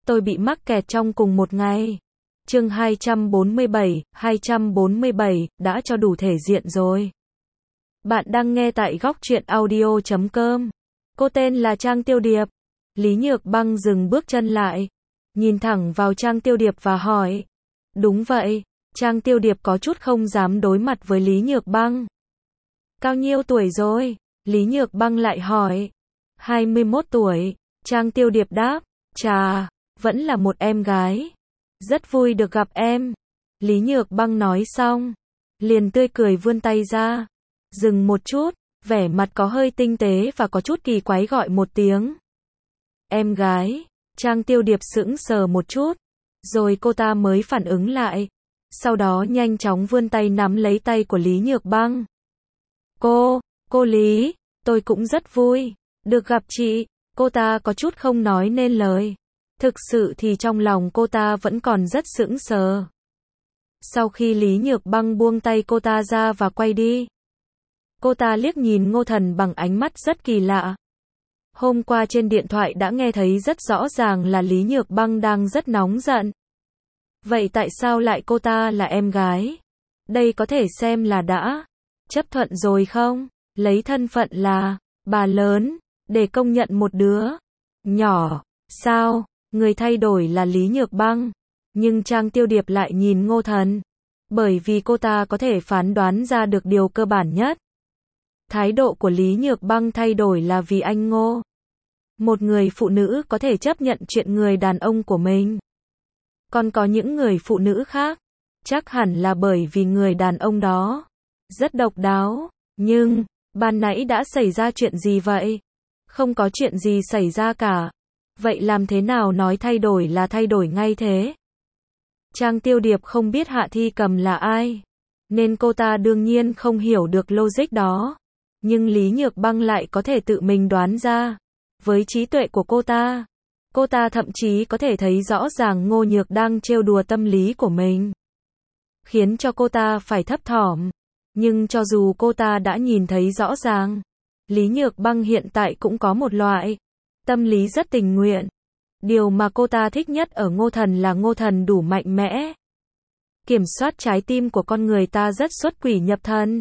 tôi bị mắc kẹt trong cùng một ngày. Chương 247, đã cho đủ thể diện rồi. Bạn đang nghe tại góc truyện audio.com. Cô tên là Trang Tiêu Điệp. Lý Nhược Băng dừng bước chân lại, nhìn thẳng vào Trang Tiêu Điệp và hỏi. Đúng vậy, Trang Tiêu Điệp có chút không dám đối mặt với Lý Nhược Băng. Bao nhiêu tuổi rồi? Lý Nhược Băng lại hỏi. 21 tuổi, Trang Tiêu Điệp đáp. Chà, vẫn là một em gái. Rất vui được gặp em. Lý Nhược Băng nói xong, liền tươi cười vươn tay ra. Dừng một chút, vẻ mặt có hơi tinh tế và có chút kỳ quái gọi một tiếng. Em gái. Trang Tiêu Điệp sững sờ một chút, rồi cô ta mới phản ứng lại. Sau đó nhanh chóng vươn tay nắm lấy tay của Lý Nhược Băng. Cô Lý, tôi cũng rất vui được gặp chị. Cô ta có chút không nói nên lời. Thực sự thì trong lòng cô ta vẫn còn rất sững sờ. Sau khi Lý Nhược Băng buông tay cô ta ra và quay đi, cô ta liếc nhìn Ngô Thần bằng ánh mắt rất kỳ lạ. Hôm qua trên điện thoại đã nghe thấy rất rõ ràng là Lý Nhược Băng đang rất nóng giận. Vậy tại sao lại cô ta là em gái? Đây có thể xem là đã chấp thuận rồi không? Lấy thân phận là bà lớn để công nhận một đứa nhỏ, sao? Người thay đổi là Lý Nhược Băng, nhưng Trang Tiêu Điệp lại nhìn Ngô Thần, bởi vì cô ta có thể phán đoán ra được điều cơ bản nhất. Thái độ của Lý Nhược Băng thay đổi là vì anh Ngô. Một người phụ nữ có thể chấp nhận chuyện người đàn ông của mình. Còn có những người phụ nữ khác, chắc hẳn là bởi vì người đàn ông đó rất độc đáo. Nhưng, ban nãy đã xảy ra chuyện gì vậy? Không có chuyện gì xảy ra cả. Vậy làm thế nào nói thay đổi là thay đổi ngay thế? Trang Tiêu Điệp không biết Hạ Thi Cầm là ai, nên cô ta đương nhiên không hiểu được logic đó. Nhưng Lý Nhược Băng lại có thể tự mình đoán ra. Với trí tuệ của cô ta thậm chí có thể thấy rõ ràng Ngô Nhược đang trêu đùa tâm lý của mình, khiến cho cô ta phải thấp thỏm. Nhưng cho dù cô ta đã nhìn thấy rõ ràng, Lý Nhược Băng hiện tại cũng có một loại tâm lý rất tình nguyện. Điều mà cô ta thích nhất ở Ngô Thần là Ngô Thần đủ mạnh mẽ, kiểm soát trái tim của con người ta rất xuất quỷ nhập thần.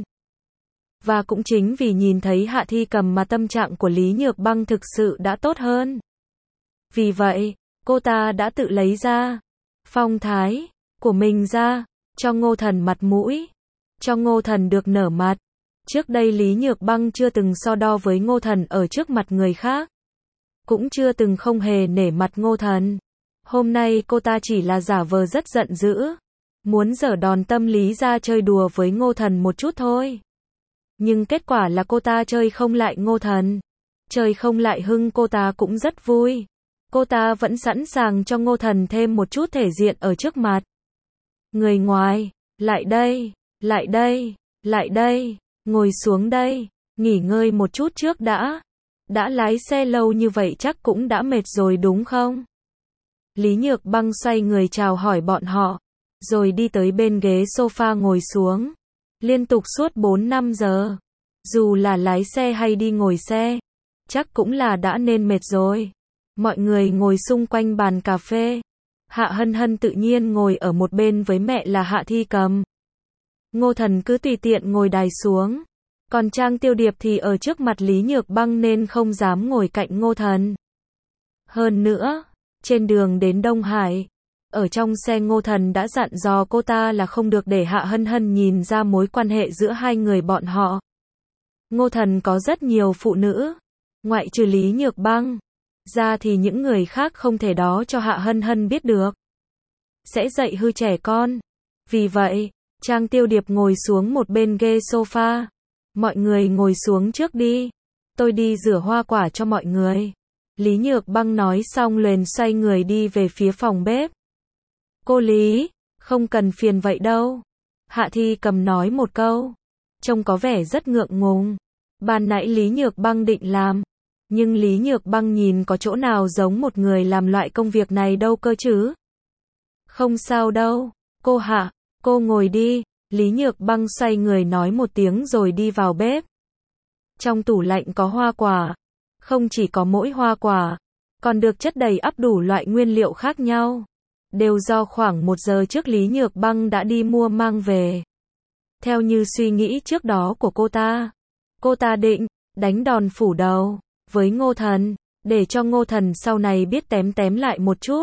Và cũng chính vì nhìn thấy Hạ Thi Cầm mà tâm trạng của Lý Nhược Băng thực sự đã tốt hơn. Vì vậy, cô ta đã tự lấy ra phong thái của mình ra, cho Ngô Thần mặt mũi, cho Ngô Thần được nở mặt. Trước đây Lý Nhược Băng chưa từng so đo với Ngô Thần ở trước mặt người khác, cũng chưa từng không hề nể mặt Ngô Thần. Hôm nay cô ta chỉ là giả vờ rất giận dữ, muốn giở đòn tâm lý ra chơi đùa với Ngô Thần một chút thôi. Nhưng kết quả là cô ta chơi không lại Ngô Thần, chơi không lại Hưng. Cô ta cũng rất vui. Cô ta vẫn sẵn sàng cho Ngô Thần thêm một chút thể diện ở trước mặt người ngoài. Lại đây, lại đây, lại đây, ngồi xuống đây, nghỉ ngơi một chút trước đã. Đã lái xe lâu như vậy chắc cũng đã mệt rồi đúng không? Lý Nhược Băng xoay người chào hỏi bọn họ, rồi đi tới bên ghế sofa ngồi xuống. Liên tục suốt 4-5 giờ, dù là lái xe hay đi ngồi xe, chắc cũng là đã nên mệt rồi. Mọi người ngồi xung quanh bàn cà phê. Hạ Hân Hân tự nhiên ngồi ở một bên với mẹ là Hạ Thi Cầm. Ngô Thần cứ tùy tiện ngồi đài xuống. Còn Trang Tiêu Điệp thì ở trước mặt Lý Nhược Băng nên không dám ngồi cạnh Ngô Thần. Hơn nữa, trên đường đến Đông Hải, ở trong xe Ngô Thần đã dặn dò cô ta là không được để Hạ Hân Hân nhìn ra mối quan hệ giữa hai người bọn họ. Ngô Thần có rất nhiều phụ nữ, ngoại trừ Lý Nhược Băng ra thì những người khác không thể đó cho Hạ Hân Hân biết được, sẽ dạy hư trẻ con. Vì vậy, Trang Tiêu Điệp ngồi xuống một bên ghế sofa. Mọi người ngồi xuống trước đi, tôi đi rửa hoa quả cho mọi người. Lý Nhược Băng nói xong liền xoay người đi về phía phòng bếp. Cô Lý, không cần phiền vậy đâu. Hạ Thi Cầm nói một câu, trông có vẻ rất ngượng ngùng. Ban nãy Lý Nhược Băng định làm, nhưng Lý Nhược Băng nhìn có chỗ nào giống một người làm loại công việc này đâu cơ chứ. Không sao đâu, cô Hạ, cô ngồi đi. Lý Nhược Băng xoay người nói một tiếng rồi đi vào bếp. Trong tủ lạnh có hoa quả. Không chỉ có mỗi hoa quả, còn được chất đầy ắp đủ loại nguyên liệu khác nhau. Đều do khoảng 1 giờ trước Lý Nhược Băng đã đi mua mang về. Theo như suy nghĩ trước đó của cô ta định đánh đòn phủ đầu với Ngô Thần, để cho Ngô Thần sau này biết tém tém lại một chút.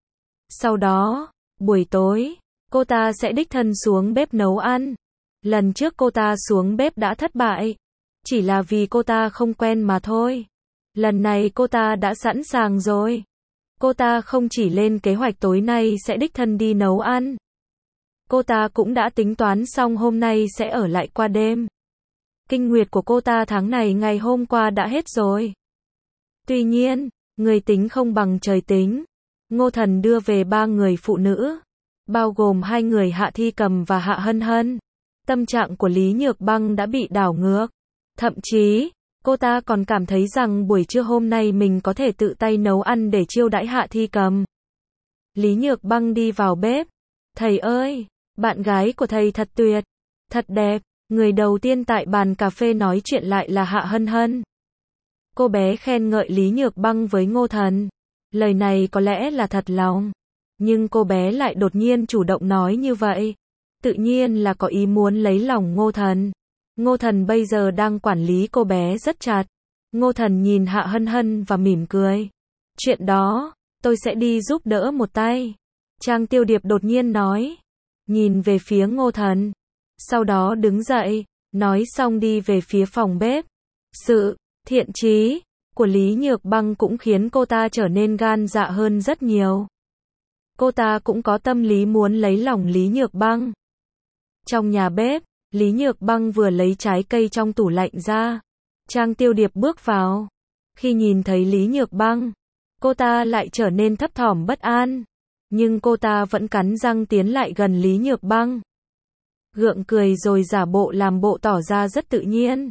Sau đó, buổi tối, cô ta sẽ đích thân xuống bếp nấu ăn. Lần trước cô ta xuống bếp đã thất bại, chỉ là vì cô ta không quen mà thôi. Lần này cô ta đã sẵn sàng rồi. Cô ta không chỉ lên kế hoạch tối nay sẽ đích thân đi nấu ăn. Cô ta cũng đã tính toán xong hôm nay sẽ ở lại qua đêm. Kinh nguyệt của cô ta tháng này ngày hôm qua đã hết rồi. Tuy nhiên, người tính không bằng trời tính. Ngô Thần đưa về 3 người phụ nữ, bao gồm 2 người Hạ Thi Cầm và Hạ Hân Hân. Tâm trạng của Lý Nhược Băng đã bị đảo ngược. Thậm chí, cô ta còn cảm thấy rằng buổi trưa hôm nay mình có thể tự tay nấu ăn để chiêu đãi Hạ Thi Cầm. Lý Nhược Băng đi vào bếp. Thầy ơi, bạn gái của thầy thật tuyệt, thật đẹp. Người đầu tiên tại bàn cà phê nói chuyện lại là Hạ Hân Hân. Cô bé khen ngợi Lý Nhược Băng với Ngô Thần. Lời này có lẽ là thật lòng, nhưng cô bé lại đột nhiên chủ động nói như vậy. Tự nhiên là có ý muốn lấy lòng Ngô Thần. Ngô Thần bây giờ đang quản lý cô bé rất chặt. Ngô Thần nhìn Hạ Hân Hân và mỉm cười. Chuyện đó, tôi sẽ đi giúp đỡ một tay. Trang Tiêu Điệp đột nhiên nói. Nhìn về phía Ngô Thần. Sau đó đứng dậy, nói xong đi về phía phòng bếp. Sự thiện chí của Lý Nhược Băng cũng khiến cô ta trở nên gan dạ hơn rất nhiều. Cô ta cũng có tâm lý muốn lấy lòng Lý Nhược Băng. Trong nhà bếp, Lý Nhược Băng vừa lấy trái cây trong tủ lạnh ra. Trang Tiêu Điệp bước vào. Khi nhìn thấy Lý Nhược Băng, cô ta lại trở nên thấp thỏm bất an. Nhưng cô ta vẫn cắn răng tiến lại gần Lý Nhược Băng. Gượng cười rồi giả bộ làm bộ tỏ ra rất tự nhiên.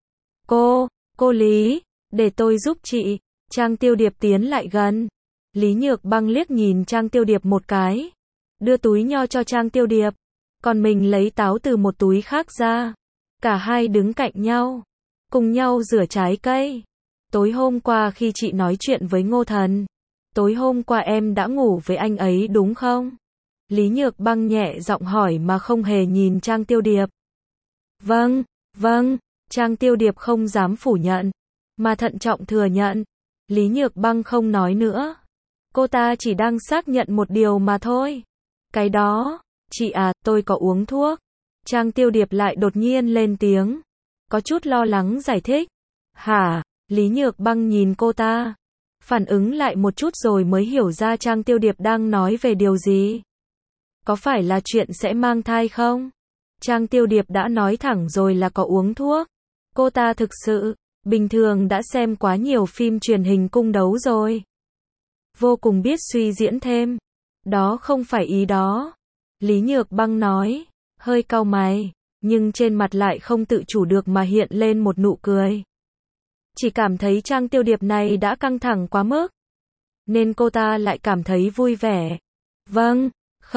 Cô Lý, để tôi giúp chị. Trang Tiêu Điệp tiến lại gần. Lý Nhược Băng liếc nhìn Trang Tiêu Điệp một cái. Đưa túi nho cho Trang Tiêu Điệp. Còn mình lấy táo từ một túi khác ra. Cả hai đứng cạnh nhau. Cùng nhau rửa trái cây. Tối hôm qua khi chị nói chuyện với Ngô Thần. Tối hôm qua em đã ngủ với anh ấy đúng không? Lý Nhược Băng nhẹ giọng hỏi mà không hề nhìn Trang Tiêu Điệp. Vâng. Trang Tiêu Điệp không dám phủ nhận, mà thận trọng thừa nhận. Lý Nhược Băng không nói nữa. Cô ta chỉ đang xác nhận một điều mà thôi. Cái đó, chị à, tôi có uống thuốc. Trang Tiêu Điệp lại đột nhiên lên tiếng. Có chút lo lắng giải thích. Hả? Lý Nhược Băng nhìn cô ta. Phản ứng lại một chút rồi mới hiểu ra Trang Tiêu Điệp đang nói về điều gì. Có phải là chuyện sẽ mang thai không? Trang Tiêu Điệp đã nói thẳng rồi là có uống thuốc. Cô ta thực sự, bình thường đã xem quá nhiều phim truyền hình cung đấu rồi. Vô cùng biết suy diễn thêm. Đó không phải ý đó. Lý Nhược Băng nói, hơi cau mày, nhưng trên mặt lại không tự chủ được mà hiện lên một nụ cười. Chỉ cảm thấy Trang Tiêu Điệp này đã căng thẳng quá mức, nên cô ta lại cảm thấy vui vẻ. Vâng,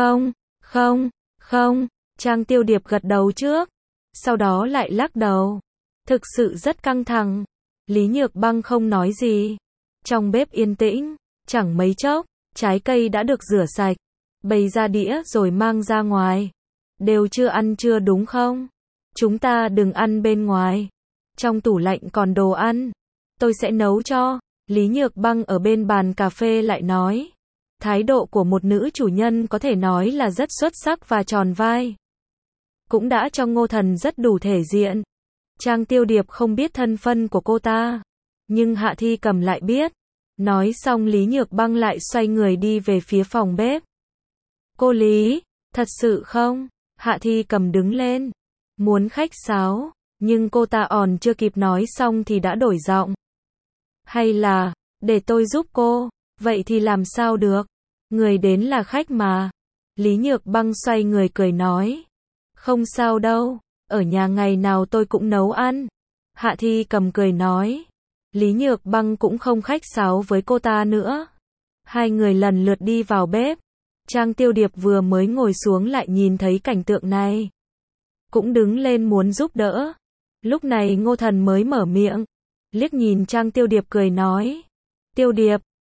không. Trang Tiêu Điệp gật đầu trước, sau đó lại lắc đầu. Thực sự rất căng thẳng. Lý Nhược Băng không nói gì. Trong bếp yên tĩnh, chẳng mấy chốc, trái cây đã được rửa sạch, bày ra đĩa rồi mang ra ngoài. Đều chưa ăn chưa đúng không? Chúng ta đừng ăn bên ngoài. Trong tủ lạnh còn đồ ăn. Tôi sẽ nấu cho. Lý Nhược Băng ở bên bàn cà phê lại nói. Thái độ của một nữ chủ nhân có thể nói là rất xuất sắc và tròn vai. Cũng đã cho Ngô Thần rất đủ thể diện. Trang Tiêu Điệp không biết thân phận của cô ta, nhưng Hạ Thi Cầm lại biết. Nói xong Lý Nhược Băng lại xoay người đi về phía phòng bếp. Cô Lý, thật sự không? Hạ Thi Cầm đứng lên, muốn khách sáo, nhưng cô ta còn chưa kịp nói xong thì đã đổi giọng. Hay là, để tôi giúp cô, vậy thì làm sao được? Người đến là khách mà. Lý Nhược Băng xoay người cười nói. Không sao đâu, ở nhà ngày nào tôi cũng nấu ăn. Hạ Thi Cầm cười nói. Lý Nhược Băng cũng không khách sáo với cô ta nữa. Hai người lần lượt đi vào bếp. Trang Tiêu Điệp vừa mới ngồi xuống lại nhìn thấy cảnh tượng này, cũng đứng lên muốn giúp đỡ. Lúc này Ngô Thần mới mở miệng, liếc nhìn Trang Tiêu Điệp cười nói. Tiêu Điệp,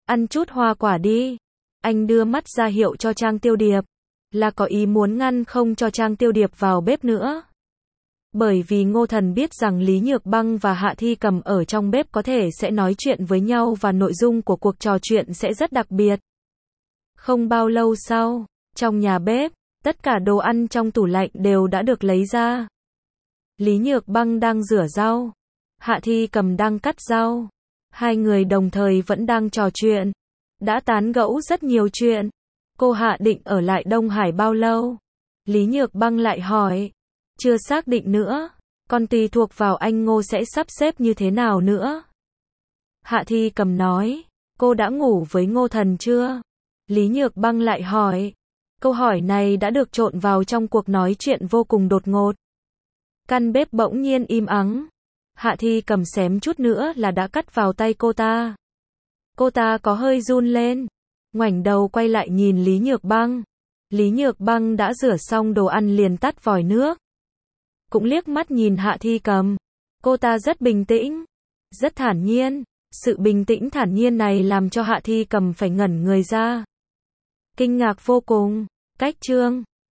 Ăn chút hoa quả đi. Anh đưa mắt ra hiệu cho Trang Tiêu Điệp. Là có ý muốn ngăn không cho Trang Tiêu Điệp vào bếp nữa. Bởi vì Ngô Thần biết rằng Lý Nhược Băng và Hạ Thi Cầm ở trong bếp có thể sẽ nói chuyện với nhau và nội dung của cuộc trò chuyện sẽ rất đặc biệt. Không bao lâu sau, trong nhà bếp, tất cả đồ ăn trong tủ lạnh đều đã được lấy ra. Lý Nhược Băng đang rửa rau. Hạ Thi Cầm đang cắt rau. Hai người đồng thời vẫn đang trò chuyện. Đã tán gẫu rất nhiều chuyện. Cô Hạ định ở lại Đông Hải bao lâu? Lý Nhược Băng lại hỏi. Chưa xác định nữa. Còn tùy thuộc vào anh Ngô sẽ sắp xếp như thế nào nữa. Hạ Thi Cầm nói. Cô đã ngủ với Ngô Thần chưa? Lý Nhược Băng lại hỏi. Câu hỏi này đã được trộn vào trong cuộc nói chuyện vô cùng đột ngột. Căn bếp bỗng nhiên im ắng. Hạ Thi Cầm xém chút nữa là đã cắt vào tay cô ta. Cô ta có hơi run lên. Ngoảnh đầu quay lại nhìn Lý Nhược Băng. Lý Nhược Băng đã rửa xong đồ ăn liền tắt vòi nước. Cũng liếc mắt nhìn Hạ Thi Cầm. Cô ta rất bình tĩnh. Rất thản nhiên. Sự bình tĩnh thản nhiên này làm cho Hạ Thi Cầm phải ngẩn người ra. Kinh ngạc vô cùng. Cách chương